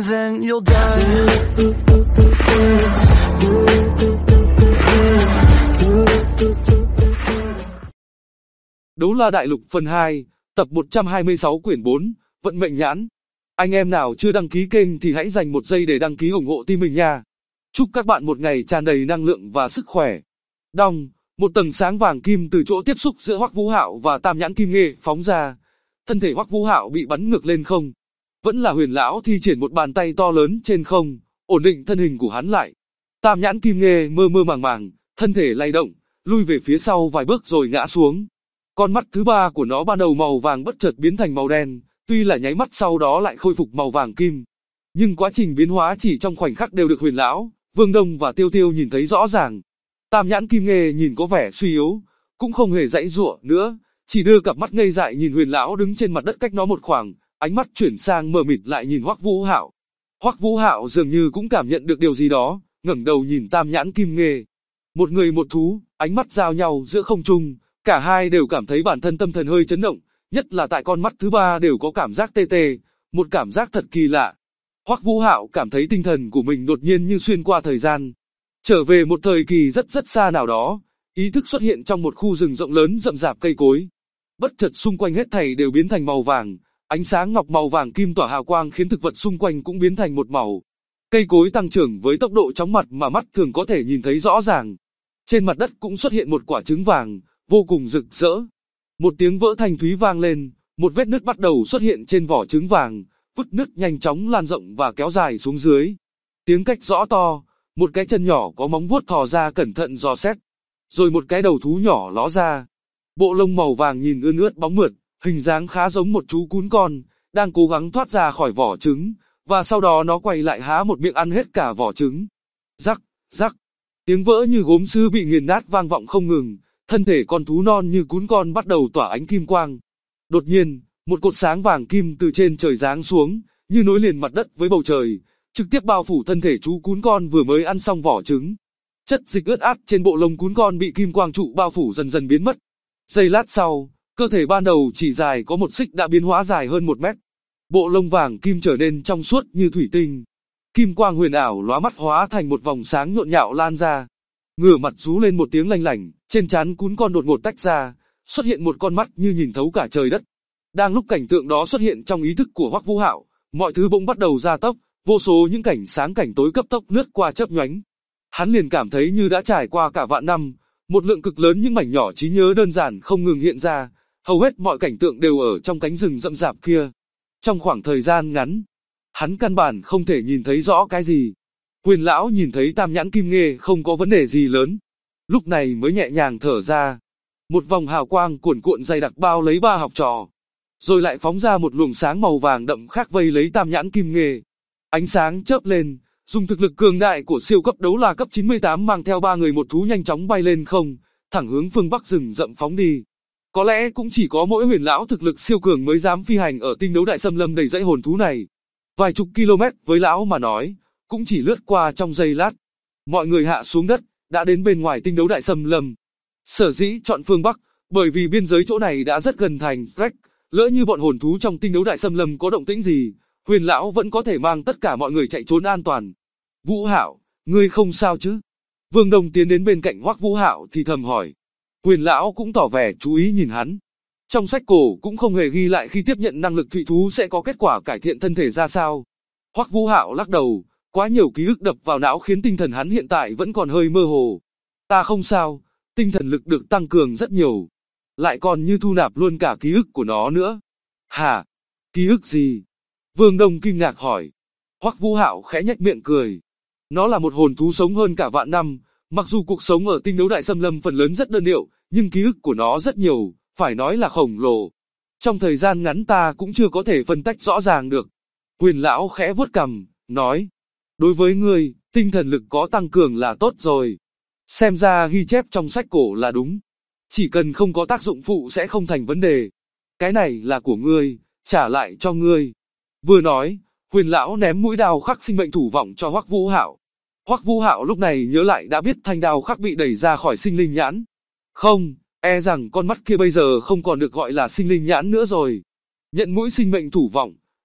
and then you'll die. Đấu La Đại Lục phần 2, tập 126 quyển 4, Vận Mệnh Nhãn. Anh em nào chưa đăng ký kênh thì hãy dành một giây để đăng ký ủng hộ team mình nha. Chúc các bạn một ngày tràn đầy năng lượng và sức khỏe. Đong, một tầng sáng vàng kim từ chỗ tiếp xúc giữa Hoắc Vũ Hạo và Tam Nhãn Kim Nghê phóng ra. Thân thể Hoắc Vũ Hạo bị bắn ngược lên không. Vẫn là Huyền lão thi triển một bàn tay to lớn trên không, ổn định thân hình của hắn lại. Tam Nhãn Kim Nghê mơ mơ màng màng, thân thể lay động, lui về phía sau vài bước rồi ngã xuống. Con mắt thứ ba của nó ban đầu màu vàng bất chợt biến thành màu đen, tuy là nháy mắt sau đó lại khôi phục màu vàng kim. Nhưng quá trình biến hóa chỉ trong khoảnh khắc đều được Huyền lão, Vương Đông và Tiêu Tiêu nhìn thấy rõ ràng. Tam Nhãn Kim Nghê nhìn có vẻ suy yếu, cũng không hề giãy giụa nữa, chỉ đưa cặp mắt ngây dại nhìn Huyền lão đứng trên mặt đất cách nó một khoảng, ánh mắt chuyển sang mờ mịt lại nhìn Hoắc Vũ Hạo. Hoắc Vũ Hạo dường như cũng cảm nhận được điều gì đó, ngẩng đầu nhìn Tam Nhãn Kim Nghê. Một người một thú, ánh mắt giao nhau giữa không trung, cả hai đều cảm thấy bản thân tâm thần hơi chấn động, nhất là tại con mắt thứ ba đều có cảm giác tê tê, một cảm giác thật kỳ lạ. Hoắc Vũ Hạo cảm thấy tinh thần của mình đột nhiên như xuyên qua thời gian, trở về một thời kỳ rất rất xa nào đó, ý thức xuất hiện trong một khu rừng rộng lớn rậm rạp cây cối. Bất chợt xung quanh hết thảy đều biến thành màu vàng, ánh sáng ngọc màu vàng kim tỏa hào quang khiến thực vật xung quanh cũng biến thành một màu. Cây cối tăng trưởng với tốc độ chóng mặt mà mắt thường có thể nhìn thấy rõ ràng. Trên mặt đất cũng xuất hiện một quả trứng vàng, vô cùng rực rỡ. Một tiếng vỡ thanh thúy vang lên, một vết nứt bắt đầu xuất hiện trên vỏ trứng vàng, vết nứt nhanh chóng lan rộng và kéo dài xuống dưới. Tiếng cách rõ to, một cái chân nhỏ có móng vuốt thò ra cẩn thận dò xét, rồi một cái đầu thú nhỏ ló ra. Bộ lông màu vàng nhìn ươn ướt bóng mượt, hình dáng khá giống một chú cún con, đang cố gắng thoát ra khỏi vỏ trứng, và sau đó nó quay lại há một miệng ăn hết cả vỏ trứng. Rắc, rắc, tiếng vỡ như gốm sứ bị nghiền nát vang vọng không ngừng, thân thể con thú non như cún con bắt đầu tỏa ánh kim quang. Đột nhiên, một cột sáng vàng kim từ trên trời giáng xuống, như nối liền mặt đất với bầu trời, trực tiếp bao phủ thân thể chú cún con vừa mới ăn xong vỏ trứng. Chất dịch ướt át trên bộ lông cún con bị kim quang trụ bao phủ dần dần biến mất. Giây lát sau, cơ thể ban đầu chỉ dài có một xích đã biến hóa dài hơn 1 mét. Bộ lông vàng kim trở nên trong suốt như thủy tinh. Kim quang huyền ảo lóa mắt hóa thành một vòng sáng nhộn nhạo lan ra. Ngửa mặt rú lên một tiếng lanh lảnh, trên trán cún con đột ngột tách ra, xuất hiện một con mắt như nhìn thấu cả trời đất. Đang lúc cảnh tượng đó xuất hiện trong ý thức của Hoắc Vũ Hạo, mọi thứ bỗng bắt đầu gia tốc, vô số những cảnh sáng cảnh tối cấp tốc lướt qua chớp nhoánh. Hắn liền cảm thấy như đã trải qua cả vạn năm, một lượng cực lớn những mảnh nhỏ trí nhớ đơn giản không ngừng hiện ra, hầu hết mọi cảnh tượng đều ở trong cánh rừng rậm rạp kia. Trong khoảng thời gian ngắn, hắn căn bản không thể nhìn thấy rõ cái gì. Huyền lão nhìn thấy Tam Nhãn Kim Nghê không có vấn đề gì lớn, lúc này mới nhẹ nhàng thở ra. Một vòng hào quang cuồn cuộn dày đặc bao lấy ba học trò, rồi lại phóng ra một luồng sáng màu vàng đậm khác vây lấy Tam Nhãn Kim Nghê. Ánh sáng chớp lên, dùng thực lực cường đại của siêu cấp đấu la cấp 98 mang theo ba người một thú nhanh chóng bay lên không, thẳng hướng phương bắc rừng rậm phóng đi. Có lẽ cũng chỉ có mỗi Huyền lão thực lực siêu cường mới dám phi hành ở tinh đấu đại xâm lâm đầy dãy hồn thú này. Vài chục km với lão mà nói, cũng chỉ lướt qua trong giây lát. Mọi người hạ xuống đất, đã đến bên ngoài tinh đấu đại xâm lâm. Sở dĩ chọn phương Bắc, bởi vì biên giới chỗ này đã rất gần thành Freck, lỡ như bọn hồn thú trong tinh đấu đại xâm lâm có động tĩnh gì, Huyền lão vẫn có thể mang tất cả mọi người chạy trốn an toàn. Vũ Hạo, ngươi không sao chứ? Vương Đông tiến đến bên cạnh Hoắc Vũ Hạo thì thầm hỏi. Huyền lão cũng tỏ vẻ chú ý nhìn hắn. Trong sách cổ cũng không hề ghi lại khi tiếp nhận năng lực thụy thú sẽ có kết quả cải thiện thân thể ra sao. Hoắc Vũ Hạo lắc đầu, quá nhiều ký ức đập vào não khiến tinh thần hắn hiện tại vẫn còn hơi mơ hồ. Ta không sao, tinh thần lực được tăng cường rất nhiều. Lại còn như thu nạp luôn cả ký ức của nó nữa. Hả? Ký ức gì? Vương Đông kinh ngạc hỏi. Hoắc Vũ Hạo khẽ nhếch miệng cười. Nó là một hồn thú sống hơn cả vạn năm, mặc dù cuộc sống ở tinh đấu đại xâm lâm phần lớn rất đơn điệu, nhưng ký ức của nó rất nhiều, phải nói là khổng lồ. Trong thời gian ngắn ta cũng chưa có thể phân tách rõ ràng được. Huyền lão khẽ vuốt cằm, nói. Đối với ngươi, tinh thần lực có tăng cường là tốt rồi. Xem ra ghi chép trong sách cổ là đúng. Chỉ cần không có tác dụng phụ sẽ không thành vấn đề. Cái này là của ngươi, trả lại cho ngươi. Vừa nói, Huyền lão ném mũi đao khắc sinh mệnh thủ vọng cho Hoắc Vũ Hạo. Hoắc Vũ Hạo lúc này nhớ lại đã biết thanh đao khắc bị đẩy ra khỏi sinh linh nhãn. Không, e rằng con mắt kia bây giờ không còn được gọi là sinh linh nhãn nữa rồi. Nhận mũi sinh mệnh thủ vọng,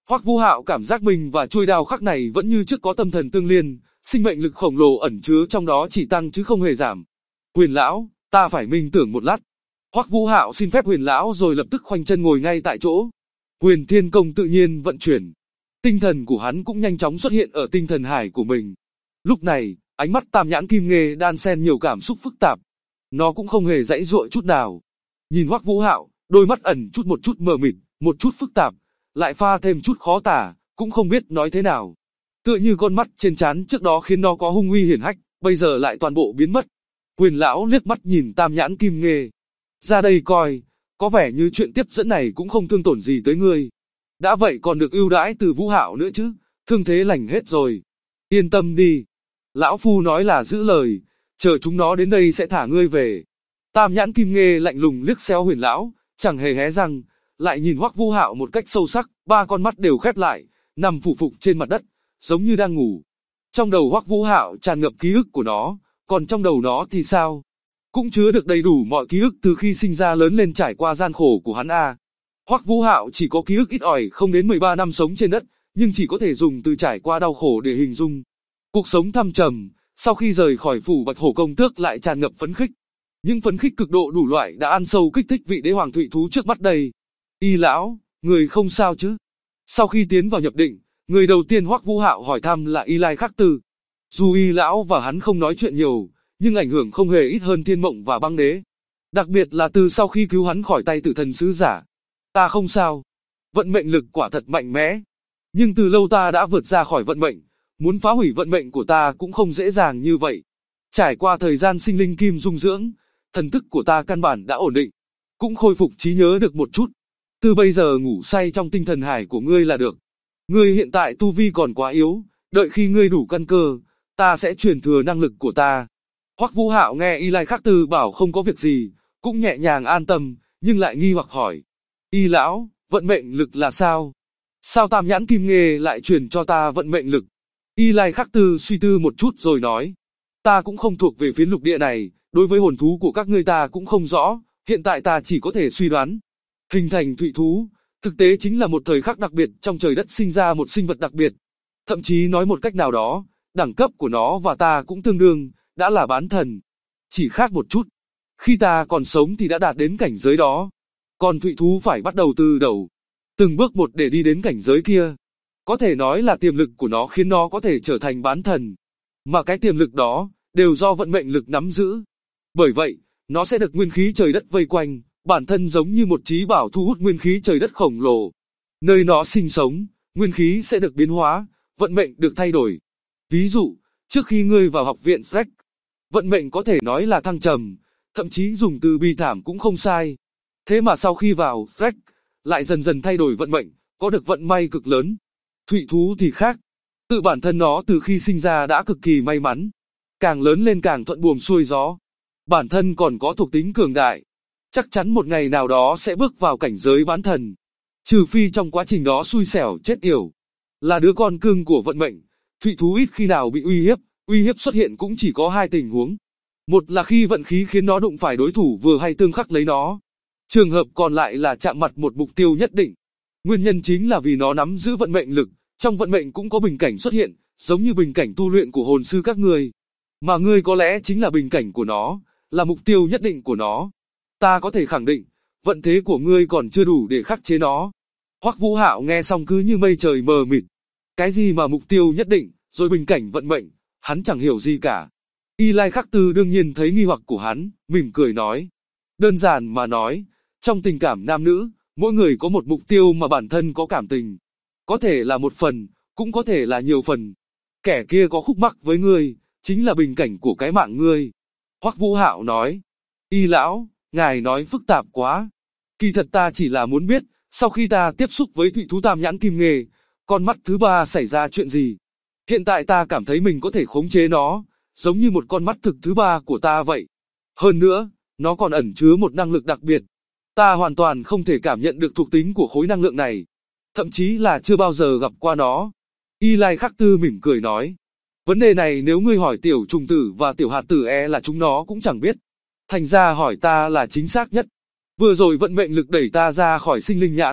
Hoắc Vũ Hạo cảm giác mình và chuôi đao khắc này vẫn như trước có tâm thần tương liên, sinh mệnh lực khổng lồ ẩn chứa trong đó chỉ tăng chứ không hề giảm. Huyền lão, ta phải minh tưởng một lát. Hoắc Vũ Hạo xin phép Huyền lão rồi lập tức khoanh chân ngồi ngay tại chỗ. Huyền Thiên Công tự nhiên vận chuyển. Tinh thần của hắn cũng nhanh chóng xuất hiện ở tinh thần hải của mình. Lúc này, ánh mắt Tam Nhãn Kim Nghê đan xen nhiều cảm xúc phức tạp. Nó cũng không hề giãy giụa chút nào. Nhìn Hoắc Vũ Hạo, đôi mắt ẩn một chút mờ mịt, một chút phức tạp, lại pha thêm chút khó tả, cũng không biết nói thế nào. Tựa như con mắt trên trán trước đó khiến nó có hung uy hiển hách, bây giờ lại toàn bộ biến mất. Huyền lão liếc mắt nhìn Tam Nhãn Kim Nghê. Ra đây coi, có vẻ như chuyện tiếp dẫn này cũng không thương tổn gì tới ngươi. Đã vậy còn được ưu đãi từ Vũ Hạo nữa chứ, thương thế lành hết rồi. Yên tâm đi. Lão Phu nói là giữ lời, chờ chúng nó đến đây sẽ thả ngươi về. Tam Nhãn Kim Nghê lạnh lùng liếc xéo Huyền lão, chẳng hề hé răng, lại nhìn Hoắc Vũ Hạo một cách sâu sắc, ba con mắt đều khép lại, nằm phủ phục trên mặt đất, giống như đang ngủ. Trong đầu Hoắc Vũ Hạo tràn ngập ký ức của nó, còn trong đầu nó thì sao? Cũng chứa được đầy đủ mọi ký ức từ khi sinh ra lớn lên trải qua gian khổ của hắn a. Hoắc Vũ Hạo chỉ có ký ức ít ỏi không đến 13 năm sống trên đất, nhưng chỉ có thể dùng từ trải qua đau khổ để hình dung. Cuộc sống thăng trầm, sau khi rời khỏi phủ Bạch Hổ công tước lại tràn ngập phấn khích. Những phấn khích cực độ đủ loại đã ăn sâu kích thích vị đế hoàng thụy thú trước mắt đây. Y lão, người không sao chứ? Sau khi tiến vào nhập định, người đầu tiên Hoắc Vũ Hạo hỏi thăm là Y Lai Khắc Tư. Dù Y lão và hắn không nói chuyện nhiều, nhưng ảnh hưởng không hề ít hơn Thiên Mộng và Băng Đế. Đặc biệt là từ sau khi cứu hắn khỏi tay tử thần sứ giả. Ta không sao. Vận mệnh lực quả thật mạnh mẽ. Nhưng từ lâu ta đã vượt ra khỏi vận mệnh, muốn phá hủy vận mệnh của ta cũng không dễ dàng như vậy. Trải qua thời gian sinh linh kim dung dưỡng, thần thức của ta căn bản đã ổn định, cũng khôi phục trí nhớ được một chút. Từ bây giờ ngủ say trong tinh thần hải của ngươi là được. Ngươi hiện tại tu vi còn quá yếu, đợi khi ngươi đủ căn cơ, ta sẽ truyền thừa năng lực của ta. Hoắc Vũ Hạo nghe Y Lai Khắc Tư bảo không có việc gì, cũng nhẹ nhàng an tâm, nhưng lại nghi hoặc hỏi. Y lão, vận mệnh lực là sao? Sao Tam Nhãn Kim Nghê lại truyền cho ta vận mệnh lực? Y Lai Khắc Tư suy tư một chút rồi nói. Ta cũng không thuộc về phiến lục địa này, đối với hồn thú của các ngươi ta cũng không rõ, hiện tại ta chỉ có thể suy đoán. Hình thành thụy thú, thực tế chính là một thời khắc đặc biệt trong trời đất sinh ra một sinh vật đặc biệt. Thậm chí nói một cách nào đó, đẳng cấp của nó và ta cũng tương đương, đã là bán thần. Chỉ khác một chút. Khi ta còn sống thì đã đạt đến cảnh giới đó. Còn thụy thú phải bắt đầu từ đầu. Từng bước một để đi đến cảnh giới kia. Có thể nói là tiềm lực của nó khiến nó có thể trở thành bán thần. Mà cái tiềm lực đó, đều do vận mệnh lực nắm giữ. Bởi vậy, nó sẽ được nguyên khí trời đất vây quanh, bản thân giống như một trí bảo thu hút nguyên khí trời đất khổng lồ. Nơi nó sinh sống, nguyên khí sẽ được biến hóa, vận mệnh được thay đổi. Ví dụ, trước khi ngươi vào học viện Freck, vận mệnh có thể nói là thăng trầm, thậm chí dùng từ bi thảm cũng không sai. Thế mà sau khi vào Freck, lại dần dần thay đổi vận mệnh, có được vận may cực lớn. Thụy thú thì khác. Tự bản thân nó từ khi sinh ra đã cực kỳ may mắn. Càng lớn lên càng thuận buồm xuôi gió. Bản thân còn có thuộc tính cường đại. Chắc chắn một ngày nào đó sẽ bước vào cảnh giới bán thần. Trừ phi trong quá trình đó xui xẻo chết yểu. Là đứa con cưng của vận mệnh, thụy thú ít khi nào bị uy hiếp xuất hiện cũng chỉ có hai tình huống. Một là khi vận khí khiến nó đụng phải đối thủ vừa hay tương khắc lấy nó. Trường hợp còn lại là chạm mặt một mục tiêu nhất định. Nguyên nhân chính là vì nó nắm giữ vận mệnh lực, trong vận mệnh cũng có bình cảnh xuất hiện, giống như bình cảnh tu luyện của hồn sư các ngươi. Mà ngươi có lẽ chính là bình cảnh của nó, là mục tiêu nhất định của nó. Ta có thể khẳng định, vận thế của ngươi còn chưa đủ để khắc chế nó. Hoắc Vũ Hạo nghe xong cứ như mây trời mờ mịt. Cái gì mà mục tiêu nhất định, rồi bình cảnh vận mệnh, hắn chẳng hiểu gì cả. Y Lai Khắc Tư đương nhiên thấy nghi hoặc của hắn, mỉm cười nói. Đơn giản mà nói, trong tình cảm nam nữ, mỗi người có một mục tiêu mà bản thân có cảm tình. Có thể là một phần, cũng có thể là nhiều phần. Kẻ kia có khúc mắc với ngươi, chính là bình cảnh của cái mạng ngươi. Hoắc Vũ Hạo nói. Y lão, ngài nói phức tạp quá. Kỳ thật ta chỉ là muốn biết, sau khi ta tiếp xúc với thụy thú Tam Nhãn Kim Nghê, con mắt thứ ba xảy ra chuyện gì. Hiện tại ta cảm thấy mình có thể khống chế nó, giống như một con mắt thực thứ ba của ta vậy. Hơn nữa, nó còn ẩn chứa một năng lực đặc biệt. Ta hoàn toàn không thể cảm nhận được thuộc tính của khối năng lượng này. Thậm chí là chưa bao giờ gặp qua nó. Y Lai Khắc Tư mỉm cười nói. Vấn đề này nếu ngươi hỏi tiểu trùng tử và tiểu hạt tử là chúng nó cũng chẳng biết. Thành ra hỏi ta là chính xác nhất. Vừa rồi vận mệnh lực đẩy ta ra khỏi sinh linh nhãn,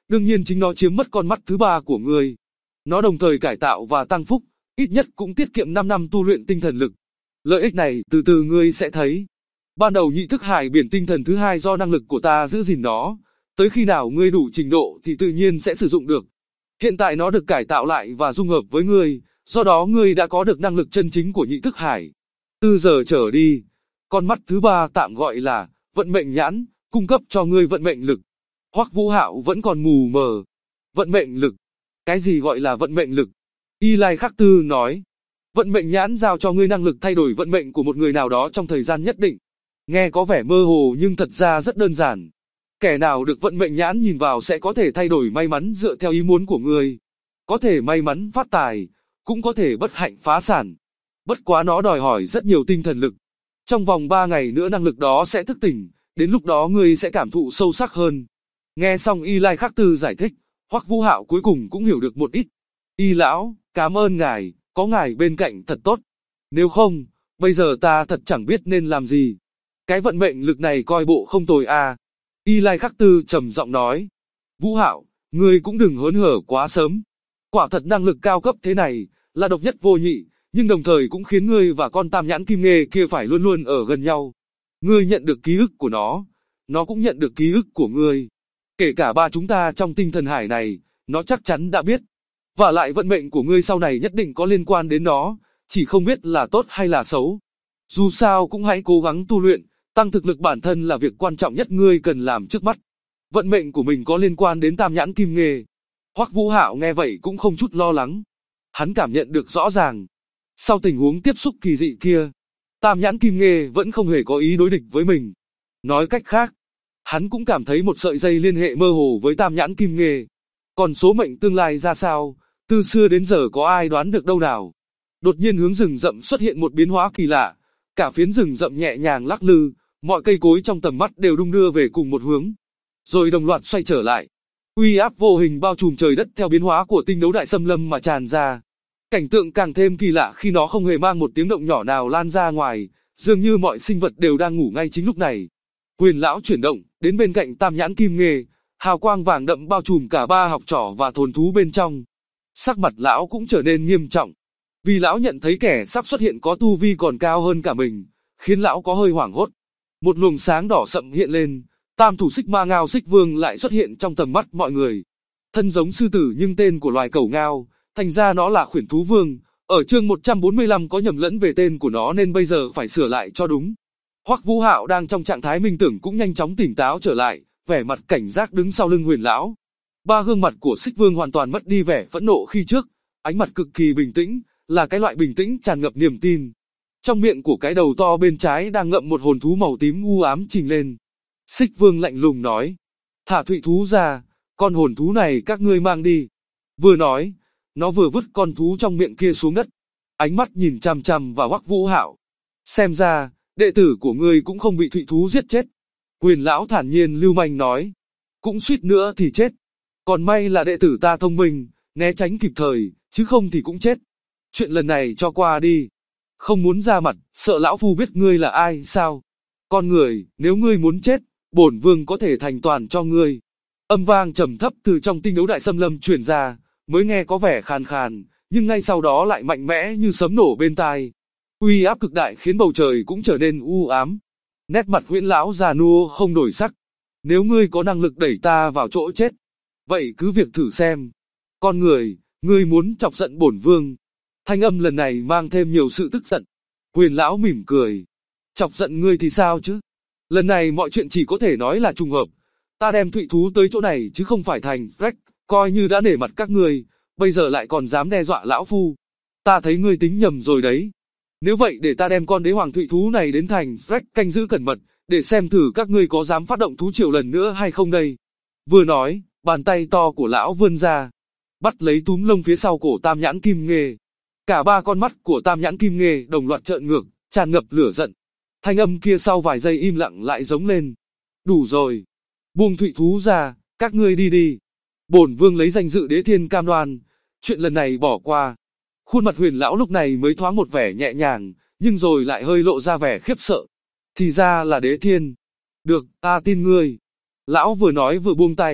Đương nhiên chính nó chiếm mất con mắt thứ ba của ngươi. Nó đồng thời cải tạo và tăng phúc, ít nhất cũng tiết kiệm 5 năm tu luyện tinh thần lực. Lợi ích này từ từ ngươi sẽ thấy. Ban đầu nhị thức hải biển tinh thần thứ hai do năng lực của ta giữ gìn nó, tới khi nào ngươi đủ trình độ thì tự nhiên sẽ sử dụng được. Hiện tại nó được cải tạo lại và dung hợp với ngươi, do đó ngươi đã có được năng lực chân chính của nhị thức hải. Từ giờ trở đi, con mắt thứ ba tạm gọi là vận mệnh nhãn, cung cấp cho ngươi vận mệnh lực. Hoắc Vũ Hạo vẫn còn mù mờ. Vận mệnh lực? Cái gì gọi là vận mệnh lực? Y Lai Khắc Tư nói. Vận mệnh nhãn giao cho ngươi năng lực thay đổi vận mệnh của một người nào đó trong thời gian nhất định. Nghe có vẻ mơ hồ nhưng thật ra rất đơn giản. Kẻ nào được vận mệnh nhãn nhìn vào sẽ có thể thay đổi may mắn dựa theo ý muốn của ngươi. Có thể may mắn phát tài, cũng có thể bất hạnh phá sản. Bất quá nó đòi hỏi rất nhiều tinh thần lực. Trong vòng 3 ngày nữa năng lực đó sẽ thức tỉnh, đến lúc đó ngươi sẽ cảm thụ sâu sắc hơn. Nghe xong Y Lai Khắc Tư giải thích, Hoắc Vũ Hạo cuối cùng cũng hiểu được một ít. Y lão, cảm ơn ngài, có ngài bên cạnh thật tốt. Nếu không, bây giờ ta thật chẳng biết nên làm gì. Cái vận mệnh lực này coi bộ không tồi à. Y Lai Khắc Tư trầm giọng nói. Vũ Hạo, ngươi cũng đừng hớn hở quá sớm. Quả thật năng lực cao cấp thế này, là độc nhất vô nhị, nhưng đồng thời cũng khiến ngươi và con tam nhãn kim nghê kia phải luôn luôn ở gần nhau. Ngươi nhận được ký ức của nó cũng nhận được ký ức của ngươi. Kể cả ba chúng ta trong tinh thần hải này, nó chắc chắn đã biết. Và lại vận mệnh của ngươi sau này nhất định có liên quan đến nó, chỉ không biết là tốt hay là xấu. Dù sao cũng hãy cố gắng tu luyện, tăng thực lực bản thân là việc quan trọng nhất ngươi cần làm trước mắt. Vận mệnh của mình có liên quan đến tam nhãn kim nghê. Hoắc Vũ Hạo nghe vậy cũng không chút lo lắng. Hắn cảm nhận được rõ ràng. Sau tình huống tiếp xúc kỳ dị kia, tam nhãn kim nghê vẫn không hề có ý đối địch với mình. Nói cách khác, hắn cũng cảm thấy một sợi dây liên hệ mơ hồ với tam nhãn kim nghê. Còn số mệnh tương lai ra sao, từ xưa đến giờ có ai đoán được đâu nào. Đột nhiên hướng rừng rậm xuất hiện một biến hóa kỳ lạ. Cả phiến rừng rậm nhẹ nhàng lắc lư, mọi cây cối trong tầm mắt đều đung đưa về cùng một hướng. Rồi đồng loạt xoay trở lại. Uy áp vô hình bao trùm trời đất theo biến hóa của tinh đấu đại xâm lâm mà tràn ra. Cảnh tượng càng thêm kỳ lạ khi nó không hề mang một tiếng động nhỏ nào lan ra ngoài, dường như mọi sinh vật đều đang ngủ ngay chính lúc này. Huyền lão chuyển động, đến bên cạnh tam nhãn kim nghê, hào quang vàng đậm bao trùm cả ba học trò và thôn thú bên trong. Sắc mặt lão cũng trở nên nghiêm trọng, vì lão nhận thấy kẻ sắp xuất hiện có tu vi còn cao hơn cả mình, khiến lão có hơi hoảng hốt. Một luồng sáng đỏ sậm hiện lên, tam thủ xích ma ngao xích vương lại xuất hiện trong tầm mắt mọi người. Thân giống sư tử nhưng tên của loài cẩu ngao, thành ra nó là khuyển thú vương. Ở chương 145 có nhầm lẫn về tên của nó nên bây giờ phải sửa lại cho đúng. Hoắc Vũ Hạo đang trong trạng thái minh tưởng cũng nhanh chóng tỉnh táo trở lại, vẻ mặt cảnh giác đứng sau lưng Huyền lão. Ba gương mặt của xích vương hoàn toàn mất đi vẻ phẫn nộ khi trước, ánh mặt cực kỳ bình tĩnh, là cái loại bình tĩnh tràn ngập niềm tin. Trong miệng của cái đầu to bên trái đang ngậm một hồn thú màu tím u ám trình lên. Xích vương lạnh lùng nói, thả thụy thú ra, con hồn thú này các ngươi mang đi. Vừa nói, nó vừa vứt con thú trong miệng kia xuống đất. Ánh mắt nhìn chằm chằm vào Hoắc Vũ Hạo. Xem ra, đệ tử của ngươi cũng không bị thụy thú giết chết. Huyền lão thản nhiên lưu manh nói, cũng suýt nữa thì chết. Còn may là đệ tử ta thông minh, né tránh kịp thời, chứ không thì cũng chết. Chuyện lần này cho qua đi. Không muốn ra mặt, sợ lão phu biết ngươi là ai sao? Con người, nếu ngươi muốn chết, bổn vương có thể thành toàn cho ngươi. Âm vang trầm thấp từ trong tinh đấu đại xâm lâm truyền ra, mới nghe có vẻ khàn khàn, nhưng ngay sau đó lại mạnh mẽ như sấm nổ bên tai. Uy áp cực đại khiến bầu trời cũng trở nên u ám. Nét mặt Huyễn lão già nua không đổi sắc. Nếu ngươi có năng lực đẩy ta vào chỗ chết, vậy cứ việc thử xem. Con người, ngươi muốn chọc giận bổn vương. Thanh âm lần này mang thêm nhiều sự tức giận. Huyền lão mỉm cười. Chọc giận ngươi thì sao chứ? Lần này mọi chuyện chỉ có thể nói là trùng hợp. Ta đem thụy thú tới chỗ này chứ không phải thành Freck, coi như đã nể mặt các ngươi, bây giờ lại còn dám đe dọa lão phu. Ta thấy ngươi tính nhầm rồi đấy. Nếu vậy để ta đem con đế hoàng thụy thú này đến thành Freck canh giữ cẩn mật, để xem thử các ngươi có dám phát động thú triều lần nữa hay không đây. Vừa nói, bàn tay to của lão vươn ra, bắt lấy túm lông phía sau cổ tam nhãn kim nghê. Cả ba con mắt của tam nhãn kim nghê đồng loạt trợn ngược, tràn ngập lửa giận. Thanh âm kia sau vài giây im lặng lại giống lên. Đủ rồi. Buông thụy thú ra, các ngươi đi đi. Bổn vương lấy danh dự đế thiên cam đoan, chuyện lần này bỏ qua. Khuôn mặt Huyền lão lúc này mới thoáng một vẻ nhẹ nhàng, nhưng rồi lại hơi lộ ra vẻ khiếp sợ. Thì ra là đế thiên. Được, ta tin ngươi. Lão vừa nói vừa buông tay,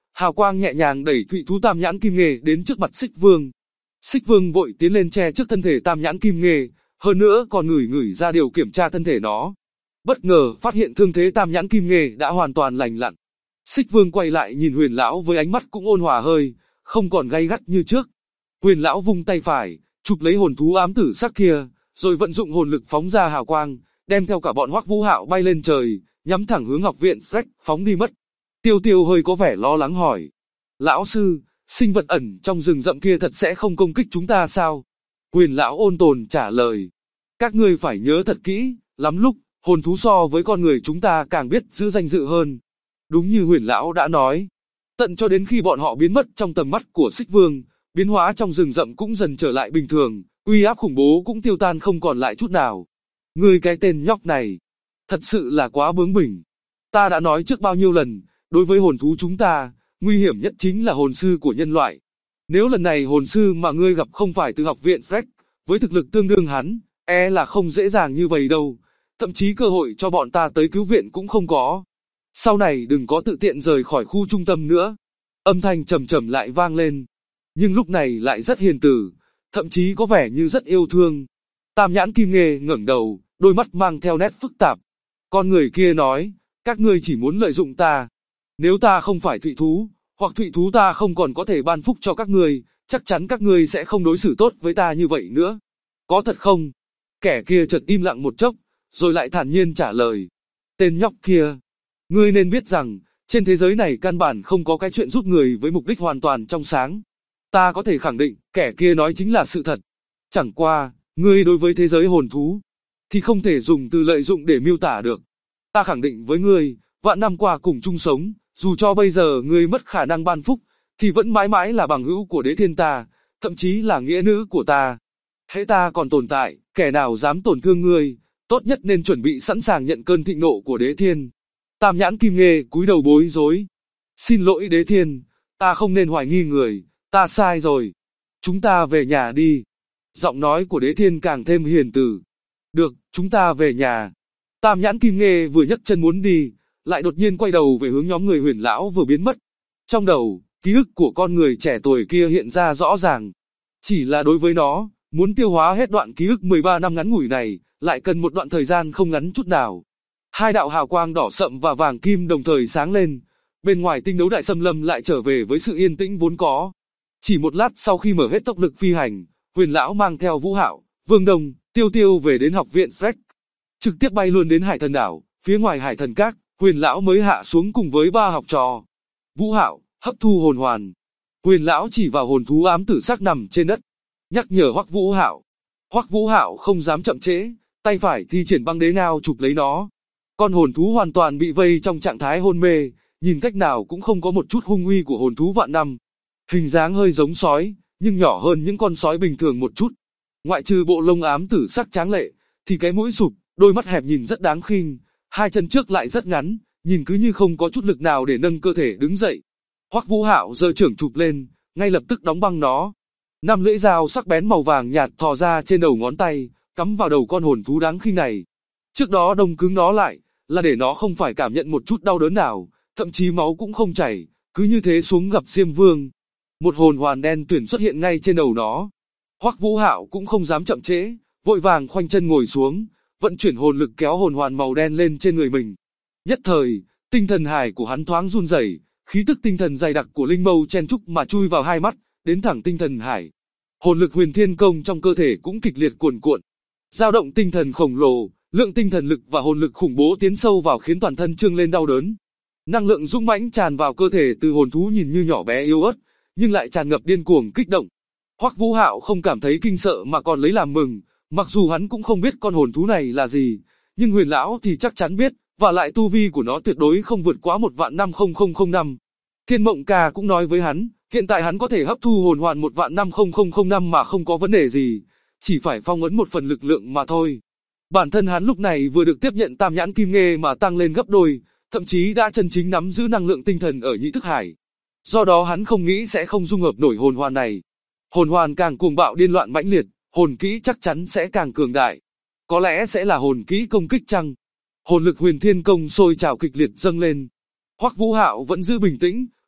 hào quang nhẹ nhàng đẩy thụy thú tam nhãn kim nghê đến trước mặt Xích Vương. Xích Vương vội tiến lên che trước thân thể tam nhãn kim nghê, hơn nữa còn ngửi ra điều kiểm tra thân thể nó. Bất ngờ phát hiện thương thế tam nhãn kim nghê đã hoàn toàn lành lặn. Xích Vương quay lại nhìn Huyền lão với ánh mắt cũng ôn hòa hơi, không còn gay gắt như trước. Huyền lão vung tay phải, chụp lấy hồn thú ám tử sắc kia, rồi vận dụng hồn lực phóng ra hào quang, đem theo cả bọn Hoắc Vũ Hạo bay lên trời, nhắm thẳng hướng học viện Freck phóng đi mất. Tiêu Tiêu hơi có vẻ lo lắng hỏi: "Lão sư, sinh vật ẩn trong rừng rậm kia thật sẽ không công kích chúng ta sao?" Huyền lão ôn tồn trả lời: "Các ngươi phải nhớ thật kỹ, lắm lúc, hồn thú so với con người chúng ta càng biết giữ danh dự hơn." Đúng như Huyền lão đã nói, tận cho đến khi bọn họ biến mất trong tầm mắt của Xích Vương, biến hóa trong rừng rậm cũng dần trở lại bình thường, uy áp khủng bố cũng tiêu tan không còn lại chút nào. Ngươi cái tên nhóc này, thật sự là quá bướng bỉnh. Ta đã nói trước bao nhiêu lần, đối với hồn thú chúng ta, nguy hiểm nhất chính là hồn sư của nhân loại. Nếu lần này hồn sư mà ngươi gặp không phải từ học viện Freck, với thực lực tương đương hắn, là không dễ dàng như vậy đâu, thậm chí cơ hội cho bọn ta tới cứu viện cũng không có. Sau này đừng có tự tiện rời khỏi khu trung tâm nữa. Âm thanh trầm trầm lại vang lên, nhưng lúc này lại rất hiền từ, thậm chí có vẻ như rất yêu thương. Tam nhãn kim nghê ngẩng đầu, đôi mắt mang theo nét phức tạp. Con người kia nói, các ngươi chỉ muốn lợi dụng ta. Nếu ta không phải thụy thú, hoặc thụy thú ta không còn có thể ban phúc cho các ngươi, chắc chắn các ngươi sẽ không đối xử tốt với ta như vậy nữa. Có thật không? Kẻ kia chợt im lặng một chốc, rồi lại thản nhiên trả lời. Tên nhóc kia, ngươi nên biết rằng, trên thế giới này căn bản không có cái chuyện giúp người với mục đích hoàn toàn trong sáng. Ta có thể khẳng định, kẻ kia nói chính là sự thật. Chẳng qua, ngươi đối với thế giới hồn thú, thì không thể dùng từ lợi dụng để miêu tả được. Ta khẳng định với ngươi, vạn năm qua cùng chung sống, dù cho bây giờ ngươi mất khả năng ban phúc, thì vẫn mãi mãi là bằng hữu của đế thiên ta, thậm chí là nghĩa nữ của ta. Hễ ta còn tồn tại, kẻ nào dám tổn thương ngươi, tốt nhất nên chuẩn bị sẵn sàng nhận cơn thịnh nộ của đế thiên. Tam nhãn kim nghê cúi đầu bối rối. Xin lỗi đế thiên, ta không nên hoài nghi người, ta sai rồi. Chúng ta về nhà đi. Giọng nói của đế thiên càng thêm hiền từ. Được, chúng ta về nhà. Tam nhãn kim nghê vừa nhấc chân muốn đi, lại đột nhiên quay đầu về hướng nhóm người Huyền lão vừa biến mất. Trong đầu, ký ức của con người trẻ tuổi kia hiện ra rõ ràng. Chỉ là đối với nó, muốn tiêu hóa hết đoạn ký ức 13 năm ngắn ngủi này, lại cần một đoạn thời gian không ngắn chút nào. Hai đạo hào quang đỏ sậm và vàng kim đồng thời sáng lên, bên ngoài tinh đấu đại xâm lâm lại trở về với sự yên tĩnh vốn có. Chỉ một lát sau khi mở hết tốc lực phi hành, Huyền lão mang theo Vũ Hạo, Vương Đông, Tiêu Tiêu về đến học viện Freck, trực tiếp bay luôn đến Hải Thần đảo. Phía ngoài Hải Thần các, Huyền lão mới hạ xuống cùng với ba học trò. Vũ Hạo, hấp thu hồn hoàn. Huyền lão chỉ vào hồn thú ám tử sắc nằm trên đất, nhắc nhở Hoắc Vũ Hạo. Hoắc Vũ Hạo không dám chậm trễ, tay phải thi triển băng đế ngao chụp lấy nó. Con hồn thú hoàn toàn bị vây trong trạng thái hôn mê, nhìn cách nào cũng không có một chút hung uy của hồn thú vạn năm. Hình dáng hơi giống sói, nhưng nhỏ hơn những con sói bình thường một chút. Ngoại trừ bộ lông ám tử sắc tráng lệ, thì cái mũi sụp, đôi mắt hẹp nhìn rất đáng khinh, hai chân trước lại rất ngắn, nhìn cứ như không có chút lực nào để nâng cơ thể đứng dậy. Hoắc Vũ Hạo giơ chưởng chụp lên, ngay lập tức đóng băng nó. 5 lưỡi dao sắc bén màu vàng nhạt thò ra trên đầu ngón tay, cắm vào đầu con hồn thú đáng khinh này. Trước đó đông cứng nó lại, là để nó không phải cảm nhận một chút đau đớn nào, thậm chí máu cũng không chảy, cứ như thế xuống gặp Diêm Vương. Một hồn hoàn đen tuyển xuất hiện ngay trên đầu nó. Hoắc Vũ Hạo cũng không dám chậm trễ, vội vàng khoanh chân ngồi xuống, vận chuyển hồn lực kéo hồn hoàn màu đen lên trên người mình. Nhất thời, tinh thần hải của hắn thoáng run rẩy, khí tức tinh thần dày đặc của linh mâu chen chúc mà chui vào hai mắt, đến thẳng tinh thần hải. Hồn lực Huyền Thiên Công trong cơ thể cũng kịch liệt cuồn cuộn. Dao động tinh thần khổng lồ, lượng tinh thần lực và hồn lực khủng bố tiến sâu vào khiến toàn thân trương lên đau đớn. Năng lượng dũng mãnh tràn vào cơ thể từ hồn thú nhìn như nhỏ bé yếu ớt, nhưng lại tràn ngập điên cuồng kích động. Hoắc Vũ Hạo không cảm thấy kinh sợ mà còn lấy làm mừng, mặc dù hắn cũng không biết con hồn thú này là gì, nhưng Huyền lão thì chắc chắn biết, và lại tu vi của nó tuyệt đối không vượt quá 1.500.000 năm. Thiên Mộng Ca cũng nói với hắn, hiện tại hắn có thể hấp thu hồn hoàn 1.500.000 năm mà không có vấn đề gì, chỉ phải phong ấn một phần lực lượng mà thôi. Bản thân hắn lúc này vừa được tiếp nhận tam nhãn kim nghê mà tăng lên gấp đôi, thậm chí đã chân chính nắm giữ năng lượng tinh thần ở nhị thức hải. Do đó hắn không nghĩ sẽ không dung hợp nổi hồn hoàn này. Hồn hoàn càng cuồng bạo điên loạn mãnh liệt, hồn kỹ chắc chắn sẽ càng cường đại. Có lẽ sẽ là hồn kỹ công kích chăng? Hồn lực Huyền Thiên Công sôi trào kịch liệt dâng lên. Hoắc Vũ Hạo vẫn giữ bình tĩnh,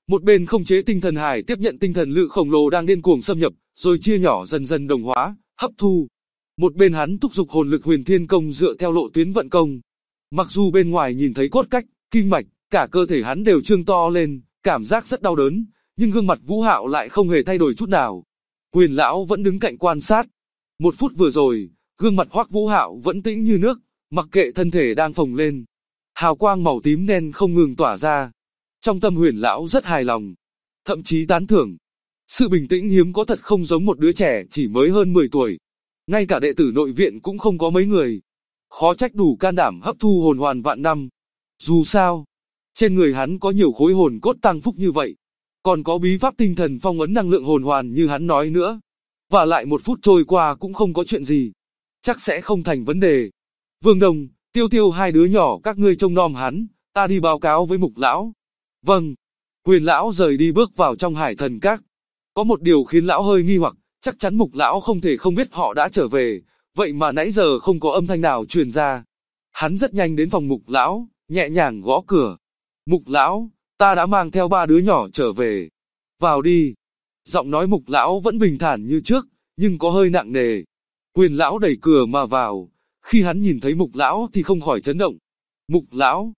một bên khống chế tinh thần hải tiếp nhận tinh thần lự khổng lồ đang điên cuồng xâm nhập, rồi chia nhỏ dần dần đồng hóa, hấp thu. Một bên hắn thúc giục hồn lực huyền thiên công dựa theo lộ tuyến vận công. Mặc dù bên ngoài nhìn thấy cốt cách, kinh mạch, cả cơ thể hắn đều trương to lên, cảm giác rất đau đớn, nhưng gương mặt Vũ Hạo lại không hề thay đổi chút nào. Huyền lão vẫn đứng cạnh quan sát. Một phút vừa rồi, gương mặt Hoắc Vũ Hạo vẫn tĩnh như nước, mặc kệ thân thể đang phồng lên. Hào quang màu tím đen không ngừng tỏa ra. Trong tâm Huyền lão rất hài lòng, thậm chí tán thưởng. Sự bình tĩnh hiếm có thật, không giống một đứa trẻ chỉ mới hơn 10 tuổi. Ngay cả đệ tử nội viện cũng không có mấy người. Khó trách đủ can đảm hấp thu hồn hoàn vạn năm. Dù sao, trên người hắn có nhiều khối hồn cốt tăng phúc như vậy. Còn có bí pháp tinh thần phong ấn năng lượng hồn hoàn như hắn nói nữa. Và lại một phút trôi qua cũng không có chuyện gì. Chắc sẽ không thành vấn đề. Vương Đồng, Tiêu Tiêu, hai đứa nhỏ các ngươi trông nom hắn, ta đi báo cáo với Mục lão. Vâng. Huyền lão rời đi bước vào trong Hải Thần Các. Có một điều khiến lão hơi nghi hoặc, chắc chắn Mục lão không thể không biết họ đã trở về, vậy mà nãy giờ không có âm thanh nào truyền ra. Hắn rất nhanh đến phòng Mục lão, nhẹ nhàng gõ cửa. Mục lão, ta đã mang theo 3 đứa nhỏ trở về. Vào đi. Giọng nói Mục lão vẫn bình thản như trước, nhưng có hơi nặng nề. Huyền lão đẩy cửa mà vào. Khi hắn nhìn thấy Mục lão thì không khỏi chấn động. Mục lão,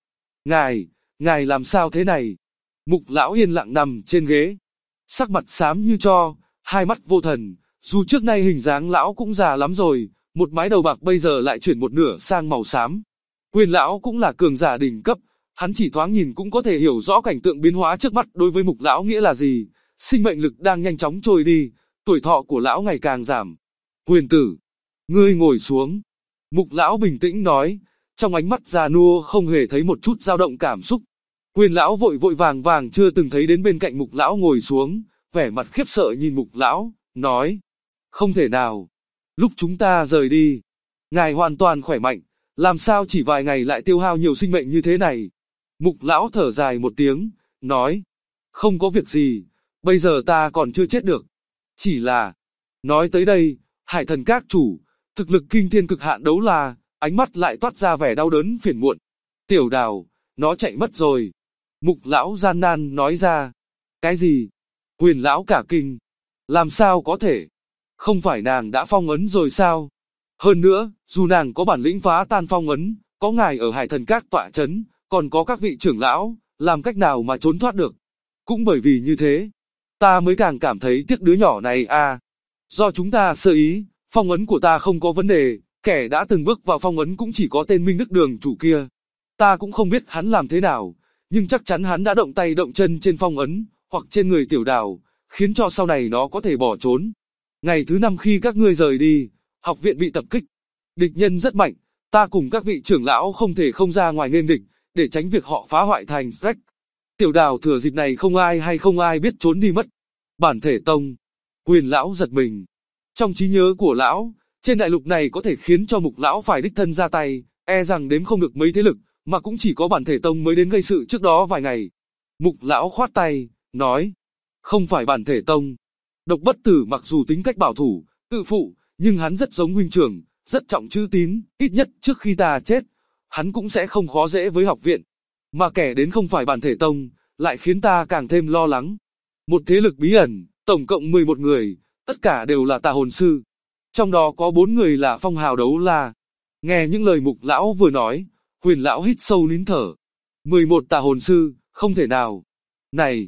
ngài làm sao thế này? Mục lão yên lặng nằm trên ghế, sắc mặt xám như tro, hai mắt vô thần. Dù trước nay hình dáng lão cũng già lắm rồi, một mái đầu bạc bây giờ lại chuyển một nửa sang màu xám. Huyền lão cũng là cường giả đỉnh cấp, hắn chỉ thoáng nhìn cũng có thể hiểu rõ cảnh tượng biến hóa trước mắt đối với Mục lão nghĩa là gì. Sinh mệnh lực đang nhanh chóng trôi đi, tuổi thọ của lão ngày càng giảm. Huyền tử, ngươi ngồi xuống. Mục lão bình tĩnh nói, trong ánh mắt già nua không hề thấy một chút dao động cảm xúc. Huyền lão vội vội vàng vàng chưa từng thấy đến bên cạnh Mục lão ngồi xuống, vẻ mặt khiếp sợ nhìn Mục lão, nói, không thể nào. Lúc chúng ta rời đi, ngài hoàn toàn khỏe mạnh, làm sao chỉ vài ngày lại tiêu hao nhiều sinh mệnh như thế này? Mục lão thở dài một tiếng, nói, không có việc gì, bây giờ ta còn chưa chết được. Chỉ là, nói tới đây, Hải Thần Các chủ, thực lực kinh thiên cực hạn đấu la, ánh mắt lại toát ra vẻ đau đớn phiền muộn. Tiểu Đào, nó chạy mất rồi. Mục lão gian nan nói ra. Cái gì? Huyền lão cả kinh. Làm sao có thể? Không phải nàng đã phong ấn rồi sao? Hơn nữa, dù nàng có bản lĩnh phá tan phong ấn, có ngài ở Hải Thần Các tọa chấn, còn có các vị trưởng lão, làm cách nào mà trốn thoát được? Cũng bởi vì như thế, ta mới càng cảm thấy tiếc đứa nhỏ này à. Do chúng ta sơ ý, phong ấn của ta không có vấn đề, kẻ đã từng bước vào phong ấn cũng chỉ có tên Minh Đức Đường chủ kia. Ta cũng không biết hắn làm thế nào, nhưng chắc chắn hắn đã động tay động chân trên phong ấn, hoặc trên người Tiểu Đào, khiến cho sau này nó có thể bỏ trốn. Ngày thứ 5 khi các ngươi rời đi, học viện bị tập kích. Địch nhân rất mạnh, ta cùng các vị trưởng lão không thể không ra ngoài nghênh địch, để tránh việc họ phá hoại thành Freck. Tiểu Đào thừa dịp này không ai biết trốn đi mất. Bản thể tông. Huyền lão giật mình. Trong trí nhớ của lão, trên đại lục này có thể khiến cho Mục lão phải đích thân ra tay, e rằng đếm không được mấy thế lực, mà cũng chỉ có bản thể tông mới đến gây sự trước đó vài ngày. Mục lão khoát tay, nói, không phải bản thể tông. Độc Bất Tử mặc dù tính cách bảo thủ, tự phụ, nhưng hắn rất giống huynh trưởng, rất trọng chữ tín, ít nhất trước khi ta chết, hắn cũng sẽ không khó dễ với học viện. Mà kẻ đến không phải bản thể tông, lại khiến ta càng thêm lo lắng. Một thế lực bí ẩn, tổng cộng 11 người, tất cả đều là tà hồn sư. Trong đó có 4 người là phong hào đấu la. Nghe những lời Mục lão vừa nói, Huyền lão hít sâu nín thở. 11 tà hồn sư, không thể nào. Này.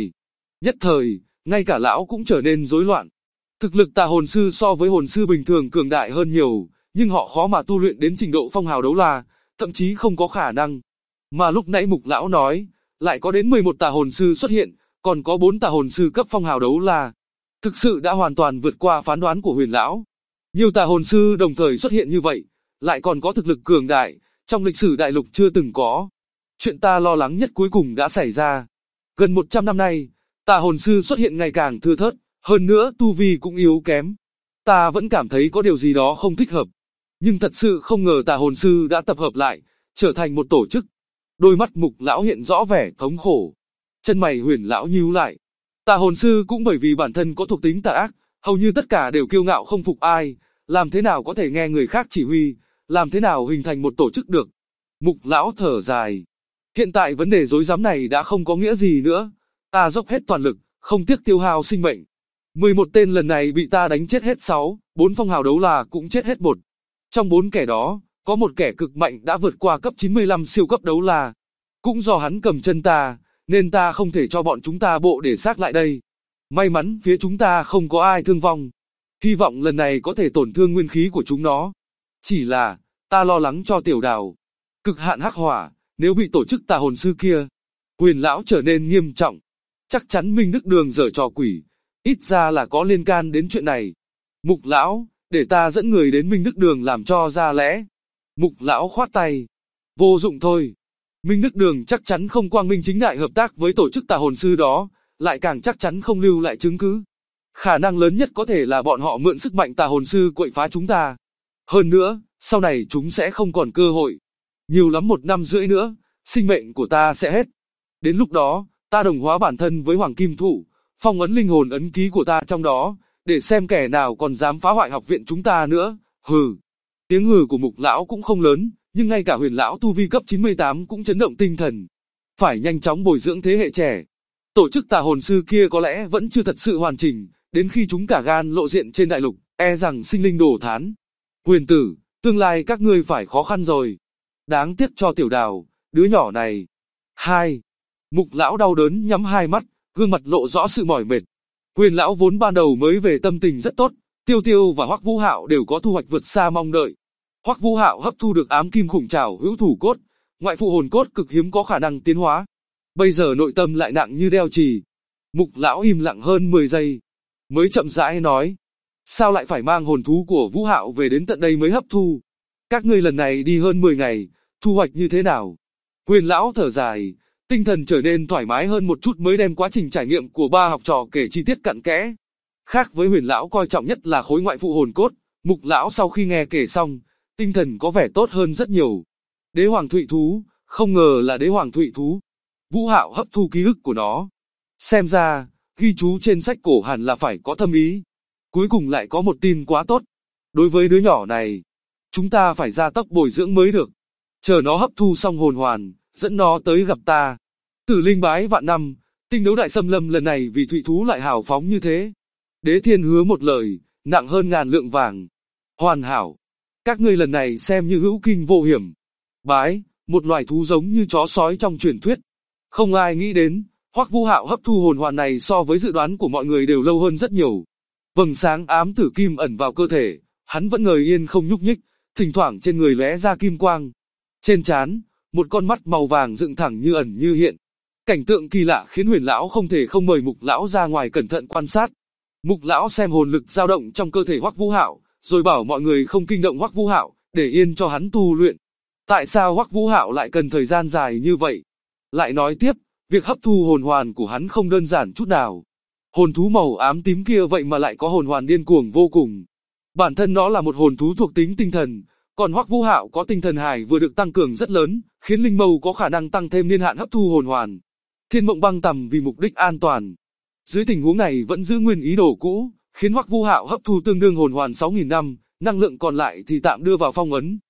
Nhất thời, ngay cả lão cũng trở nên rối loạn. Thực lực tà hồn sư so với hồn sư bình thường cường đại hơn nhiều, nhưng họ khó mà tu luyện đến trình độ phong hào đấu la, thậm chí không có khả năng. Mà lúc nãy Mục lão nói, lại có đến 11 tà hồn sư xuất hiện, còn có 4 tà hồn sư cấp phong hào đấu la. Thực sự đã hoàn toàn vượt qua phán đoán của Huyền lão. Nhiều tà hồn sư đồng thời xuất hiện như vậy, lại còn có thực lực cường đại, trong lịch sử đại lục chưa từng có. Chuyện ta lo lắng nhất cuối cùng đã xảy ra. Gần 100 năm nay, tà hồn sư xuất hiện ngày càng thưa thớt, hơn nữa tu vi cũng yếu kém. Ta vẫn cảm thấy có điều gì đó không thích hợp. Nhưng thật sự không ngờ tà hồn sư đã tập hợp lại, trở thành một tổ chức. Đôi mắt Mục lão hiện rõ vẻ thống khổ. Chân mày Huyền lão nhíu lại. Tà hồn sư cũng bởi vì bản thân có thuộc tính tà ác, hầu như tất cả đều kiêu ngạo không phục ai, làm thế nào có thể nghe người khác chỉ huy, làm thế nào hình thành một tổ chức được. Mục lão thở dài. Hiện tại vấn đề rối rắm này đã không có nghĩa gì nữa. Ta dốc hết toàn lực, không tiếc tiêu hao sinh mệnh. 11 tên lần này bị ta đánh chết hết 6, 4 phong hào đấu la cũng chết hết 1. Trong 4 kẻ đó, có một kẻ cực mạnh đã vượt qua cấp 95 siêu cấp đấu la. Cũng do hắn cầm chân ta, nên ta không thể cho bọn chúng ta bộ để xác lại đây. May mắn phía chúng ta không có ai thương vong. Hy vọng lần này có thể tổn thương nguyên khí của chúng nó. Chỉ là, ta lo lắng cho Tiểu Đào. Cực hạn hắc hỏa, nếu bị tổ chức tà hồn sư kia. Huyền lão trở nên nghiêm trọng. Chắc chắn Minh Đức Đường giở trò quỷ. Ít ra là có liên can đến chuyện này. Mục lão, để ta dẫn người đến Minh Đức Đường làm cho ra lẽ. Mục lão khoát tay. Vô dụng thôi. Minh Đức Đường chắc chắn không quang minh chính đại hợp tác với tổ chức tà hồn sư đó, lại càng chắc chắn không lưu lại chứng cứ. Khả năng lớn nhất có thể là bọn họ mượn sức mạnh tà hồn sư quậy phá chúng ta. Hơn nữa, sau này chúng sẽ không còn cơ hội. Nhiều lắm 1 năm rưỡi nữa, sinh mệnh của ta sẽ hết. Đến lúc đó, ta đồng hóa bản thân với Hoàng Kim Thụ, phong ấn linh hồn ấn ký của ta trong đó, để xem kẻ nào còn dám phá hoại học viện chúng ta nữa. Hừ. Tiếng hừ của Mục lão cũng không lớn, nhưng ngay cả Huyền lão tu vi cấp 98 cũng chấn động tinh thần. Phải nhanh chóng bồi dưỡng thế hệ trẻ. Tổ chức tà hồn sư kia có lẽ vẫn chưa thật sự hoàn chỉnh, đến khi chúng cả gan lộ diện trên đại lục, e rằng sinh linh đổ thán. Huyền tử, tương lai các ngươi phải khó khăn rồi. Đáng tiếc cho Tiểu Đào, đứa nhỏ này. 2. Mục lão đau đớn nhắm hai mắt, gương mặt lộ rõ sự mỏi mệt. Huyền lão vốn ban đầu mới về tâm tình rất tốt, Tiêu Tiêu và Hoắc Vũ Hạo đều có thu hoạch vượt xa mong đợi. Hoắc Vũ Hạo hấp thu được ám kim khủng trảo hữu thủ cốt, ngoại phụ hồn cốt cực hiếm có khả năng tiến hóa. Bây giờ nội tâm lại nặng như đeo chì. Mục lão im lặng hơn 10 giây, mới chậm rãi nói: sao lại phải mang hồn thú của Vũ Hạo về đến tận đây mới hấp thu? Các ngươi lần này đi hơn 10 ngày, thu hoạch như thế nào? Huyền lão thở dài, tinh thần trở nên thoải mái hơn một chút mới đem quá trình trải nghiệm của ba học trò kể chi tiết cặn kẽ. Khác với Huyền lão coi trọng nhất là khối ngoại phụ hồn cốt, Mục lão sau khi nghe kể xong, tinh thần có vẻ tốt hơn rất nhiều. Đế hoàng thụy thú, không ngờ là đế hoàng thụy thú. Vũ Hạo hấp thu ký ức của nó. Xem ra, ghi chú trên sách cổ hẳn là phải có thâm ý. Cuối cùng lại có một tin quá tốt. Đối với đứa nhỏ này, chúng ta phải gia tốc bồi dưỡng mới được. Chờ nó hấp thu xong hồn hoàn, dẫn nó tới gặp ta. Tử linh bái vạn năm, tinh đấu đại xâm lâm lần này vì thụy thú lại hào phóng như thế. Đế thiên hứa một lời, nặng hơn ngàn lượng vàng. Hoàn hảo. Các ngươi lần này xem như hữu kinh vô hiểm. Bái, một loài thú giống như chó sói trong truyền thuyết. Không ai nghĩ đến, Hoắc Vũ Hạo hấp thu hồn hoàn này so với dự đoán của mọi người đều lâu hơn rất nhiều. Vầng sáng ám tử kim ẩn vào cơ thể, hắn vẫn ngồi yên không nhúc nhích, thỉnh thoảng trên người lóe ra kim quang. Trên trán, một con mắt màu vàng dựng thẳng như ẩn như hiện. Cảnh tượng kỳ lạ khiến Huyền lão không thể không mời Mục lão ra ngoài cẩn thận quan sát. Mục lão xem hồn lực dao động trong cơ thể Hoắc Vũ Hạo, rồi bảo mọi người không kinh động Hoắc Vũ Hạo, để yên cho hắn tu luyện. Tại sao Hoắc Vũ Hạo lại cần thời gian dài như vậy? Lại nói tiếp, việc hấp thu hồn hoàn của hắn không đơn giản chút nào. Hồn thú màu ám tím kia vậy mà lại có hồn hoàn điên cuồng vô cùng. Bản thân nó là một hồn thú thuộc tính tinh thần, còn Hoắc Vũ Hạo có tinh thần hải vừa được tăng cường rất lớn, khiến linh mâu có khả năng tăng thêm niên hạn hấp thu hồn hoàn. Thiên Mộng băng tầm vì mục đích an toàn. Dưới tình huống này vẫn giữ nguyên ý đồ cũ, khiến Hoắc Vũ Hạo hấp thu tương đương hồn hoàn 6.000 năm, năng lượng còn lại thì tạm đưa vào phong ấn.